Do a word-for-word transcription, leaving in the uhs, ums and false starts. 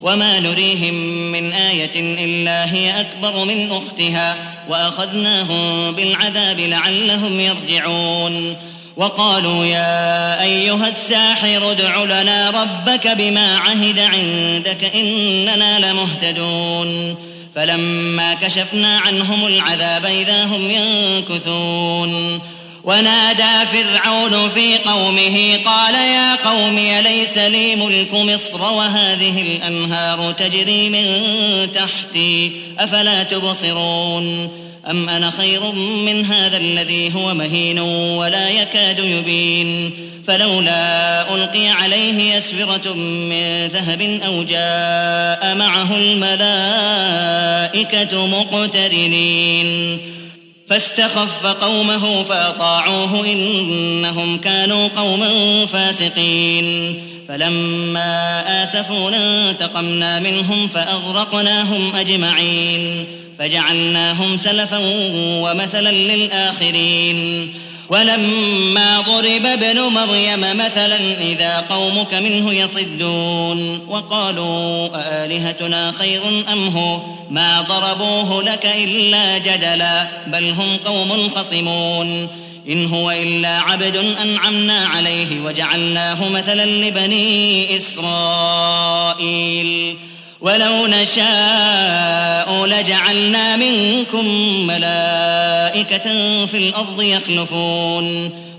وما نريهم من آية إلا هي أكبر من أختها وأخذناهم بالعذاب لعلهم يرجعون. وقالوا يا أيها الساحر ادع لنا ربك بما عهد عندك إننا لمهتدون. فلما كشفنا عنهم العذاب إذا هم ينكثون. ونادى فرعون في قومه قال يا قوم أليس لي ملك مصر وهذه الأنهار تجري من تحتي أفلا تبصرون. أم أنا خير من هذا الذي هو مهين ولا يكاد يبين. فلولا ألقي عليه أسورة من ذهب أو جاء معه الملائكة مقترنين. فاستخف قومه فأطاعوه إنهم كانوا قوما فاسقين. فلما آسفونا انتقمنا منهم فأغرقناهم أجمعين فجعلناهم سلفا ومثلا للآخرين. ولما ضرب ابن مريم مثلا إذا قومك منه يصدون. وقالوا أآلهتنا خير أم هو ما ضربوه لك إلا جدلا بل هم قوم خصمون. إن هو إلا عبد أنعمنا عليه وجعلناه مثلا لبني إسرائيل. ولو نشاء لجعلنا منكم ملائكة في الأرض يخلفون